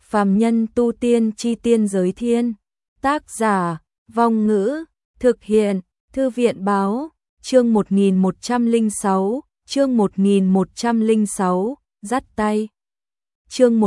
Phàm nhân tu tiên chi tiên giới thiên. Tác giả, Vong Ngữ, thực hiện, Thư viện báo, chương 1106, chương 1106, dắt tay. Chương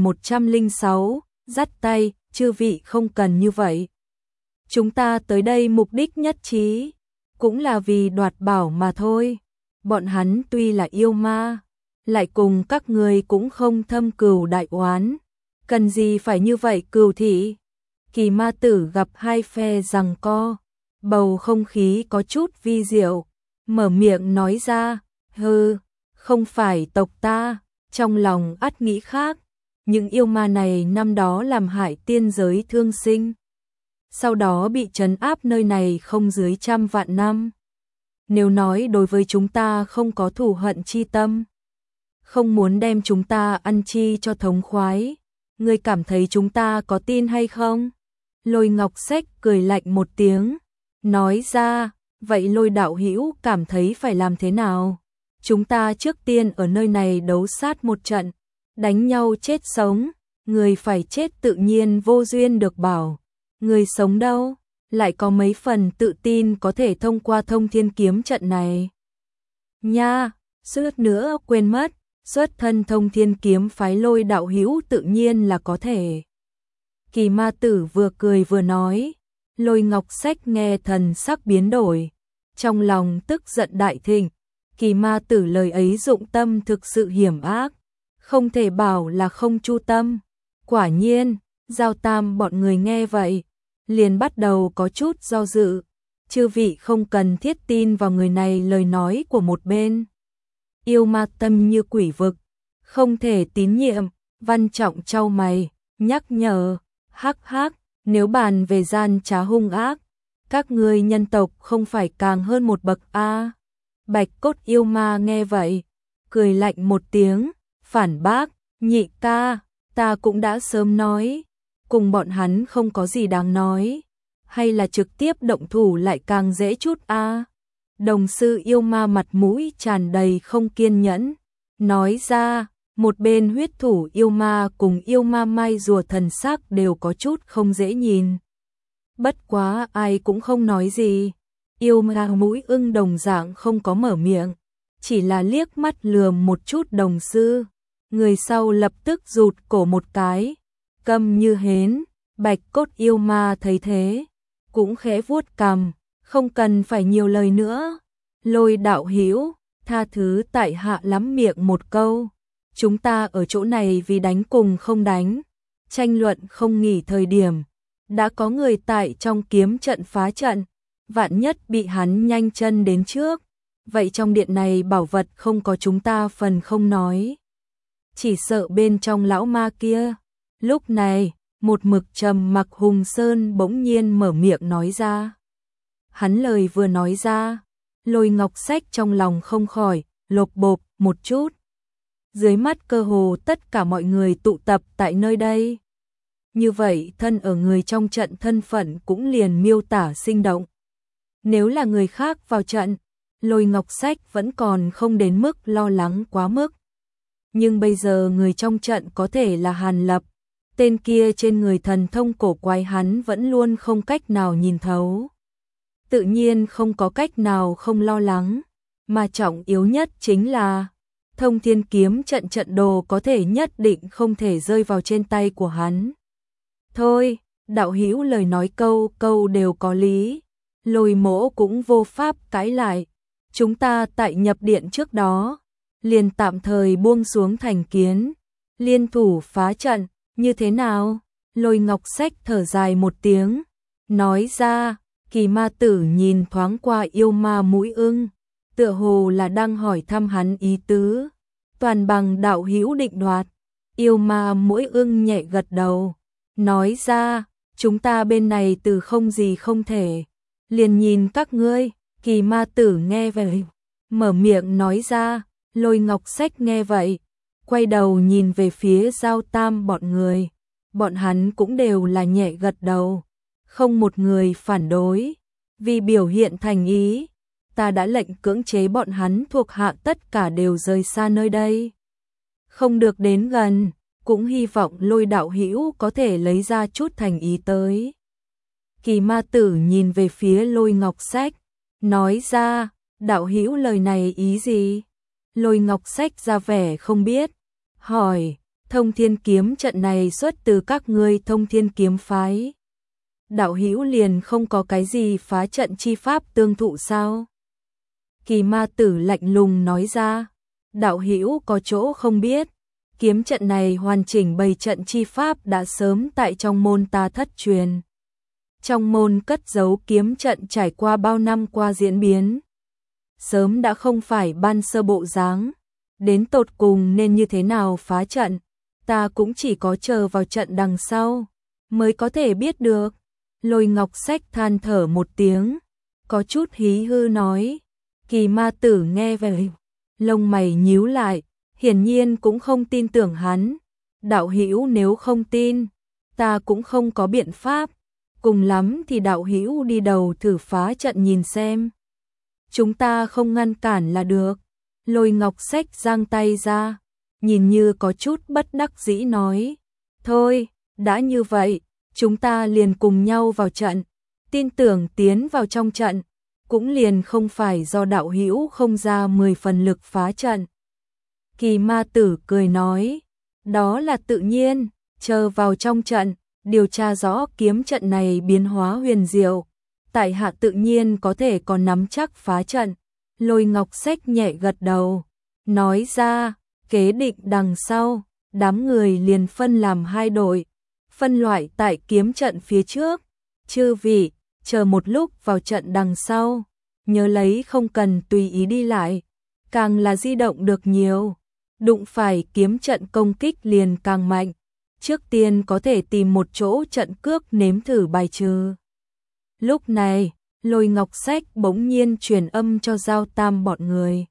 1106, dắt tay, chư vị không cần như vậy. Chúng ta tới đây mục đích nhất trí, cũng là vì đoạt bảo mà thôi. Bọn hắn tuy là yêu ma, lại cùng các người cũng không thâm cừu đại oán. Cần gì phải như vậy cừu thị? Kỳ ma tử gặp hai phe giằng co, bầu không khí có chút vi diệu, mở miệng nói ra, hừ, không phải tộc ta, trong lòng ắt nghĩ khác. Những yêu ma này năm đó làm hại tiên giới thương sinh, sau đó bị trấn áp nơi này không dưới 100 vạn năm. Nếu nói đối với chúng ta không có thù hận chi tâm, không muốn đem chúng ta ăn chi cho thống khoái, ngươi cảm thấy chúng ta có tin hay không? Lôi Ngọc Sách cười lạnh một tiếng, nói ra, vậy Lôi đạo hữu cảm thấy phải làm thế nào? Chúng ta trước tiên ở nơi này đấu sát một trận, đánh nhau chết sống, người phải chết tự nhiên vô duyên được bảo, người sống đâu, lại có mấy phần tự tin có thể thông qua Thông Thiên Kiếm trận này. Nha, suýt nữa quên mất, xuất thân Thông Thiên Kiếm phái Lôi đạo hữu tự nhiên là có thể. Kỳ ma tử vừa cười vừa nói, Lôi Ngọc Sách nghe thần sắc biến đổi, trong lòng tức giận đại thịnh. Kỳ ma tử lời ấy dụng tâm thực sự hiểm ác, không thể bảo là không chu tâm. Quả nhiên, Giao Tam bọn người nghe vậy, liền bắt đầu có chút do dự. Chư vị không cần thiết tin vào người này lời nói của một bên. Yêu ma tâm như quỷ vực, không thể tín nhiệm. Văn Trọng chau mày, nhắc nhở, hắc hắc, nếu bàn về gian trá hung ác, các ngươi nhân tộc không phải càng hơn một bậc a? Bạch cốt yêu ma nghe vậy, cười lạnh một tiếng, phản bác, nhị ca, ta cũng đã sớm nói, cùng bọn hắn không có gì đáng nói, hay là trực tiếp động thủ lại càng dễ chút a? Đồng sư yêu ma mặt mũi tràn đầy không kiên nhẫn, nói ra, một bên huyết thủ yêu ma cùng yêu ma mai rùa thần sắc đều có chút không dễ nhìn. Bất quá ai cũng không nói gì. Yêu ma mũi ưng đồng dạng không có mở miệng, chỉ là liếc mắt lườm một chút đồng sư. Người sau lập tức rụt cổ một cái, câm như hến. Bạch cốt yêu ma thấy thế, cũng khẽ vuốt cằm, không cần phải nhiều lời nữa. Lôi đạo hữu, tha thứ tại hạ lắm miệng một câu. Chúng ta ở chỗ này vì đánh cùng không đánh, tranh luận không nghỉ thời điểm. Đã có người tại trong kiếm trận phá trận, vạn nhất bị hắn nhanh chân đến trước, vậy trong điện này bảo vật không có chúng ta phần không nói. Chỉ sợ bên trong lão ma kia. Lúc này, một mực trầm mặc Hùng Sơn bỗng nhiên mở miệng nói ra. Hắn lời vừa nói ra, Lôi Ngọc Sách trong lòng không khỏi lộp bộp một chút. Dưới mắt cơ hồ tất cả mọi người tụ tập tại nơi đây. Như vậy thân ở người trong trận thân phận cũng liền miêu tả sinh động. Nếu là người khác vào trận, Lôi Ngọc Sách vẫn còn không đến mức lo lắng quá mức. Nhưng bây giờ người trong trận có thể là Hàn Lập, tên kia trên người thần thông cổ quái hắn vẫn luôn không cách nào nhìn thấu. Tự nhiên không có cách nào không lo lắng, mà trọng yếu nhất chính là Thông Thiên Kiếm trận trận đồ có thể nhất định không thể rơi vào trên tay của hắn. Thôi, đạo hữu lời nói câu câu đều có lý. Lôi Mỗ cũng vô pháp cãi lại. Chúng ta tại nhập điện trước đó, liền tạm thời buông xuống thành kiến, liên thủ phá trận, như thế nào? Lôi Ngọc Sách thở dài một tiếng, nói ra. Kỳ ma tử nhìn thoáng qua yêu ma mũi ưng, tựa hồ là đang hỏi thăm hắn ý tứ. Toàn bằng đạo hữu định đoạt. Yêu ma mũi ưng nhẹ gật đầu, nói ra, chúng ta bên này từ không gì không thể, liền nhìn các ngươi. Kỳ ma tử nghe vậy, mở miệng nói ra. Lôi Ngọc Sách nghe vậy, quay đầu nhìn về phía Giao Tam bọn người, bọn hắn cũng đều là nhẹ gật đầu, không một người phản đối. Vì biểu hiện thành ý, ta đã lệnh cưỡng chế bọn hắn thuộc hạ tất cả đều rời xa nơi đây, không được đến gần. cũng hy vọng Lôi đạo hữu có thể lấy ra chút thành ý tới. Kỳ ma tử nhìn về phía Lôi Ngọc Sách, nói ra, đạo hữu lời này ý gì? Lôi Ngọc Sách ra vẻ không biết, hỏi, Thông Thiên kiếm trận này xuất từ các ngươi Thông Thiên kiếm phái. Đạo hữu liền không có cái gì phá trận chi pháp tương thụ sao? Kỳ ma tử lạnh lùng nói ra, đạo hữu có chỗ không biết, kiếm trận này hoàn chỉnh bày trận chi pháp đã sớm tại trong môn ta thất truyền. Trong môn cất giấu kiếm trận trải qua bao năm qua diễn biến, sớm đã không phải ban sơ bộ dáng, đến tột cùng nên như thế nào phá trận, ta cũng chỉ có chờ vào trận đằng sau mới có thể biết được. Lôi Ngọc Sách than thở một tiếng, có chút hí hư nói. Kỳ ma tử nghe vậy, lông mày nhíu lại, hiển nhiên cũng không tin tưởng hắn. Đạo hữu nếu không tin, ta cũng không có biện pháp, cùng lắm thì đạo hữu đi đầu thử phá trận nhìn xem. Chúng ta không ngăn cản là được. Lôi Ngọc Sách giang tay ra, nhìn như có chút bất đắc dĩ nói, thôi, đã như vậy, chúng ta liền cùng nhau vào trận, tin tưởng tiến vào trong trận, cũng liền không phải do đạo hữu không ra 10 phần lực phá trận. Kỳ ma tử cười nói, đó là tự nhiên, chờ vào trong trận, điều tra rõ kiếm trận này biến hóa huyền diệu, tại hạ tự nhiên có thể còn nắm chắc phá trận. Lôi Ngọc Sách nhẹ gật đầu, nói ra, kế định đằng sau, đám người liền phân làm 2 đội, phân loại tại kiếm trận phía trước, chư vị, chờ một lúc vào trận đằng sau, nhớ lấy không cần tùy ý đi lại, càng là di động được nhiều, đụng phải kiếm trận công kích liền càng mạnh, trước tiên có thể tìm một chỗ trận cước nếm thử bài trừ. Lúc này, Lôi Ngọc Sách bỗng nhiên truyền âm cho Giao Tam bọn người.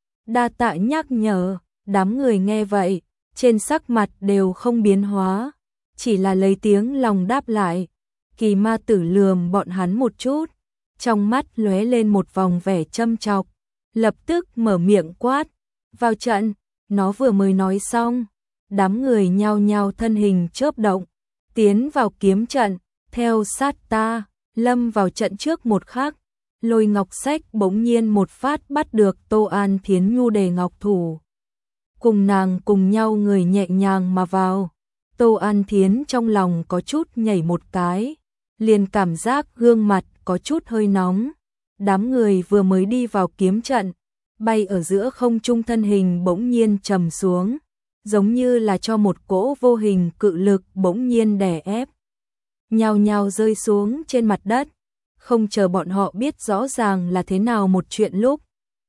Đa tạ nhắc nhở, đám người nghe vậy, trên sắc mặt đều không biến hóa, chỉ là lấy tiếng lòng đáp lại. Kỳ ma tử lườm bọn hắn một chút, trong mắt lóe lên một vòng vẻ châm chọc, lập tức mở miệng quát, vào trận. Nó vừa mới nói xong, đám người nhao nhao thân hình chớp động, tiến vào kiếm trận, theo sát ta, lâm vào trận trước một khắc. Lôi Ngọc Sách bỗng nhiên một phát bắt được Tô An Thiến nhu đề ngọc thủ, cùng nàng cùng nhau người nhẹ nhàng mà vào. Tô An Thiến trong lòng có chút nhảy một cái, liền cảm giác gương mặt có chút hơi nóng. Đám người vừa mới đi vào kiếm trận, bay ở giữa không trung thân hình bỗng nhiên trầm xuống, giống như là cho một cỗ vô hình cự lực bỗng nhiên đè ép, nhao nhao rơi xuống trên mặt đất. Không chờ bọn họ biết rõ ràng là thế nào một chuyện lúc,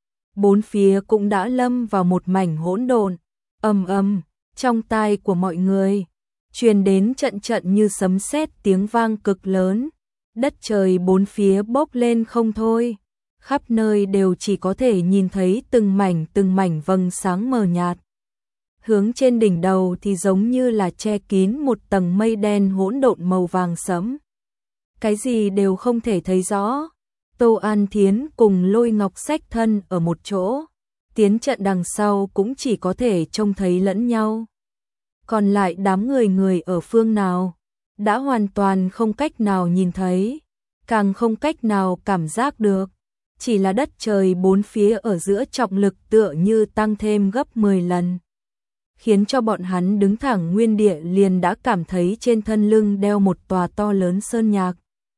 bốn phía cũng đã lâm vào một mảnh hỗn độn. Ầm ầm, trong tai của mọi người truyền đến trận trận như sấm sét tiếng vang cực lớn, đất trời bốn phía bốc lên không thôi, khắp nơi đều chỉ có thể nhìn thấy từng mảnh vầng sáng mờ nhạt. Hướng trên đỉnh đầu thì giống như là che kín một tầng mây đen hỗn độn màu vàng sẫm, cái gì đều không thể thấy rõ. Tô An Thiến cùng Lôi Ngọc Sách thân ở một chỗ, tiến trận đằng sau cũng chỉ có thể trông thấy lẫn nhau. Còn lại đám người ở phương nào, đã hoàn toàn không cách nào nhìn thấy, càng không cách nào cảm giác được. Chỉ là đất trời bốn phía ở giữa trọng lực tựa như tăng thêm gấp 10 lần, khiến cho bọn hắn đứng thẳng nguyên địa liền đã cảm thấy trên thân lưng đeo một tòa to lớn sơn nhạc.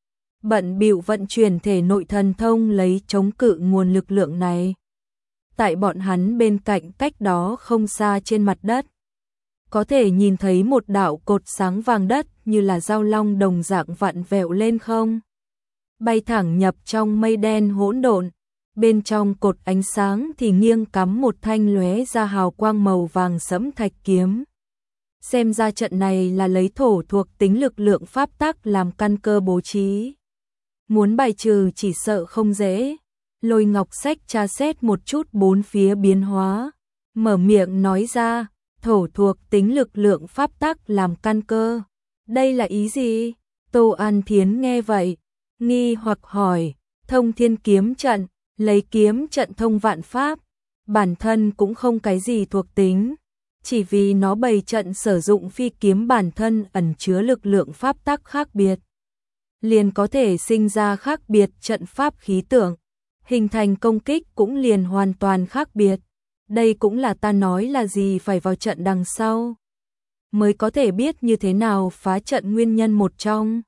Bận bịu vận chuyển thể nội thần thông lấy chống cự nguồn lực lượng này. Tại bọn hắn bên cạnh cách đó không xa trên mặt đất, có thể nhìn thấy một đạo cột sáng vàng đất như là dao long đồng dạng vặn vẹo lên không, bay thẳng nhập trong mây đen hỗn độn. Bên trong cột ánh sáng thì nghiêng cắm một thanh lóe ra hào quang màu vàng sẫm thạch kiếm. Xem ra trận này là lấy thổ thuộc tính lực lượng pháp tắc làm căn cơ bố trí, muốn bài trừ chỉ sợ không dễ. Lôi Ngọc Sách tra xét một chút bốn phía biến hóa, mở miệng nói ra, thổ thuộc tính lực lượng pháp tắc làm căn cơ, đây là ý gì? Tô An Thiến nghe vậy, nghi hoặc hỏi, Thông Thiên kiếm trận, lấy kiếm trận thông vạn pháp, bản thân cũng không cái gì thuộc tính, Chỉ vì nó bày trận sử dụng phi kiếm bản thân ẩn chứa lực lượng pháp tắc khác biệt, liền có thể sinh ra khác biệt trận pháp khí tượng, hình thành công kích cũng liền hoàn toàn khác biệt. Đây cũng là ta nói là gì phải vào trận đằng sau mới có thể biết như thế nào phá trận nguyên nhân một trong.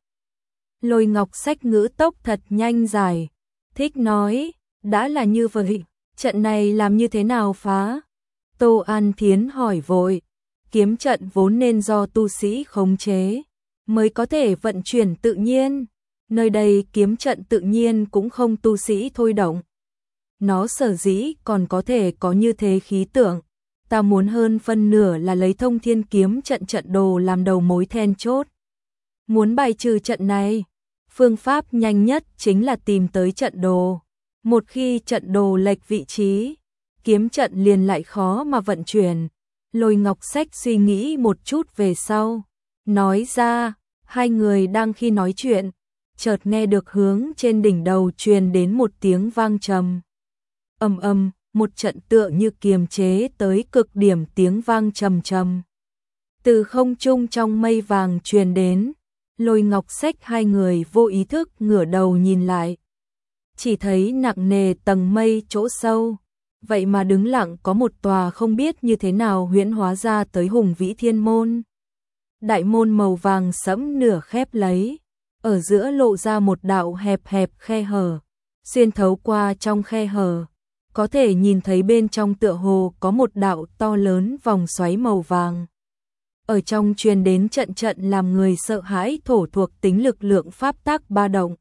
Lôi Ngọc Sách ngữ tốc thật nhanh dài, thích nói, đã là như vậy, trận này làm như thế nào phá? Tô An Thiến hỏi vội, kiếm trận vốn nên do tu sĩ khống chế, mới có thể vận chuyển tự nhiên, nơi đây kiếm trận tự nhiên cũng không tu sĩ thôi động. Nó sở dĩ còn có thể có như thế khí tượng, ta muốn hơn phân nửa là lấy Thông Thiên kiếm trận trận đồ làm đầu mối then chốt. Muốn bài trừ trận này, phương pháp nhanh nhất chính là tìm tới trận đồ. Một khi trận đồ lệch vị trí, kiếm trận liền lại khó mà vận chuyển. Lôi Ngọc Sách suy nghĩ một chút về sau, nói ra, hai người đang khi nói chuyện, chợt nghe được hướng trên đỉnh đầu truyền đến một tiếng vang trầm. Ầm ầm, một trận tựa như kiềm chế tới cực điểm tiếng vang trầm trầm. Từ không trung trong mây vàng truyền đến, Lôi Ngọc Sách hai người vô ý thức ngửa đầu nhìn lại. Chỉ thấy nặng nề tầng mây chỗ sâu, vậy mà đứng lặng có một tòa không biết như thế nào huyễn hóa ra tới hùng vĩ thiên môn. Đại môn màu vàng sẫm nửa khép lấy, ở giữa lộ ra một đạo hẹp hẹp khe hở, xuyên thấu qua trong khe hở, có thể nhìn thấy bên trong tựa hồ có một đạo to lớn vòng xoáy màu vàng. Ở trong truyền đến trận trận làm người sợ hãi thổ thuộc tính lực lượng pháp tắc ba động.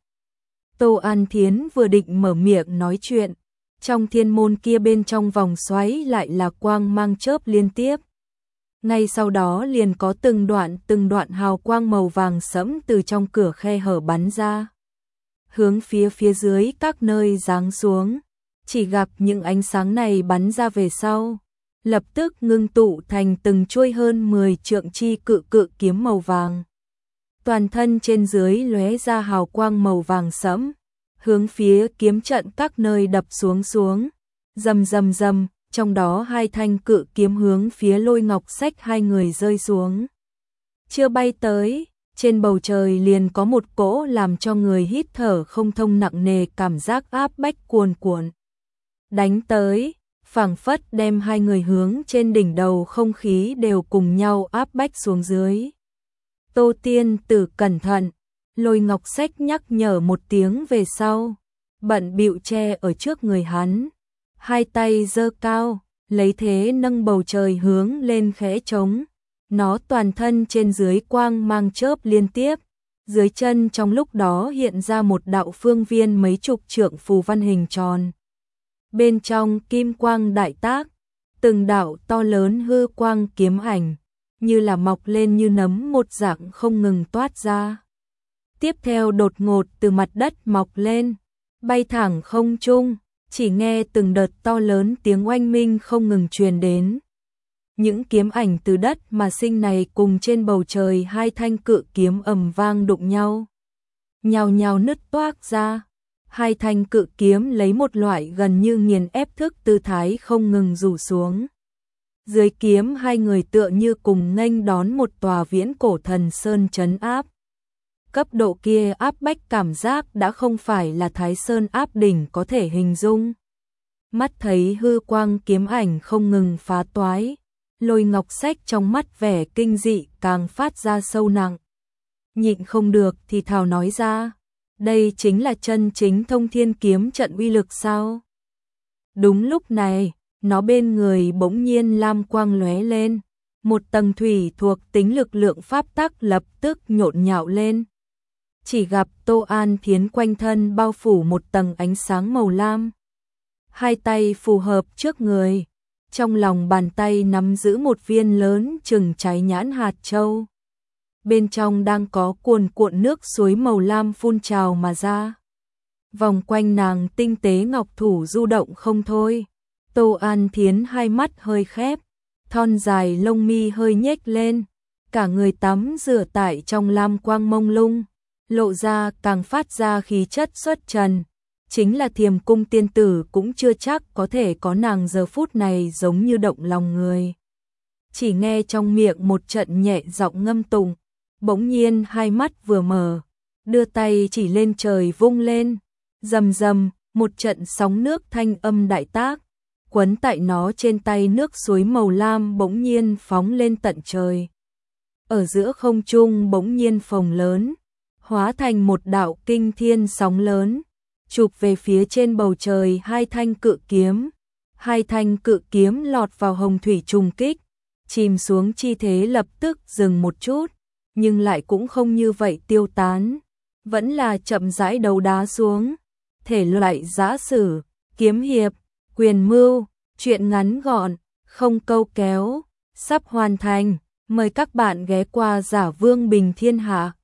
Tô An Thiến vừa định mở miệng nói chuyện, trong thiên môn kia bên trong vòng xoáy lại là quang mang chớp liên tiếp. Ngay sau đó liền có từng đoạn hào quang màu vàng sẫm từ trong cửa khe hở bắn ra, hướng phía dưới các nơi giáng xuống. Chỉ gặp những ánh sáng này bắn ra về sau, lập tức ngưng tụ thành từng chuôi hơn 10 trượng chi cự kiếm màu vàng. Toàn thân trên dưới lóe ra hào quang màu vàng sẫm, hướng phía kiếm trận các nơi đập xuống. Rầm rầm rầm, trong đó hai thanh cự kiếm hướng phía Lôi Ngọc Sách hai người rơi xuống. Chưa bay tới, trên bầu trời liền có một cỗ làm cho người hít thở không thông nặng nề cảm giác áp bách cuồn cuộn đánh tới, phảng phất đem hai người hướng trên đỉnh đầu không khí đều cùng nhau áp bách xuống dưới. Tô Tiên Tử cẩn thận, Lôi Ngọc Sách nhắc nhở một tiếng về sau, bận bịu che ở trước người hắn, hai tay giơ cao, lấy thế nâng bầu trời hướng lên khẽ trống. Nó toàn thân trên dưới quang mang chớp liên tiếp, dưới chân trong lúc đó hiện ra một đạo phương viên mấy chục trượng phù văn hình tròn. Bên trong kim quang đại tác, từng đạo to lớn hư quang kiếm ảnh, như là mọc lên như nấm một dạng không ngừng toát ra. Tiếp theo đột ngột từ mặt đất mọc lên, bay thẳng không trung, chỉ nghe từng đợt to lớn tiếng oanh minh không ngừng truyền đến. Những kiếm ảnh từ đất mà sinh này cùng trên bầu trời hai thanh cự kiếm ầm vang đụng nhau, nhào nhào nứt toác ra. Hai thanh cự kiếm lấy một loại gần như nghiền ép thức tư thái không ngừng rủ xuống. Dưới kiếm hai người tựa như cùng nghênh đón một tòa viễn cổ thần sơn trấn áp. Cấp độ kia áp bách cảm giác đã không phải là Thái Sơn áp đỉnh có thể hình dung. Mắt thấy hư quang kiếm ảnh không ngừng phá toái, Lôi Ngọc Sách trong mắt vẻ kinh dị càng phát ra sâu nặng. Nhịn không được thì thào nói ra, đây chính là chân chính Thông Thiên kiếm trận uy lực sao? Đúng lúc này, nó bên người bỗng nhiên lam quang lóe lên, một tầng thủy thuộc tính lực lượng pháp tắc lập tức nhộn nhạo lên. Chỉ gặp Tô An Thiến quanh thân bao phủ một tầng ánh sáng màu lam. Hai tay phù hợp trước người, trong lòng bàn tay nắm giữ một viên lớn chừng trái nhãn hạt châu. Bên trong đang có cuồn cuộn nước suối màu lam phun trào mà ra. Vòng quanh nàng tinh tế ngọc thủ du động không thôi. Tô An Thiến hai mắt hơi khép, thon dài lông mi hơi nhếch lên, cả người tắm rửa tại trong lam quang mông lung, lộ ra càng phát ra khí chất xuất trần. Chính là Thiềm Cung tiên tử cũng chưa chắc có thể có nàng giờ phút này giống như động lòng người. chỉ nghe trong miệng một trận nhẹ giọng ngâm tụng, bỗng nhiên hai mắt vừa mở, đưa tay chỉ lên trời vung lên, rầm rầm, một trận sóng nước thanh âm đại tác, quấn tại nó trên tay nước suối màu lam bỗng nhiên phóng lên tận trời. Ở giữa không trung bỗng nhiên phồng lớn, hóa thành một đạo kinh thiên sóng lớn, chụp về phía trên bầu trời hai thanh cự kiếm. Hai thanh cự kiếm lọt vào hồng thủy trùng kích, chìm xuống chi thế lập tức dừng một chút, nhưng lại cũng không như vậy tiêu tán, vẫn là chậm rãi đầu đá xuống. Thể loại giã sử, kiếm hiệp, quyền mưu, truyện ngắn gọn, không câu kéo, sắp hoàn thành, mời các bạn ghé qua Giả Vương Bình Thiên Hạ.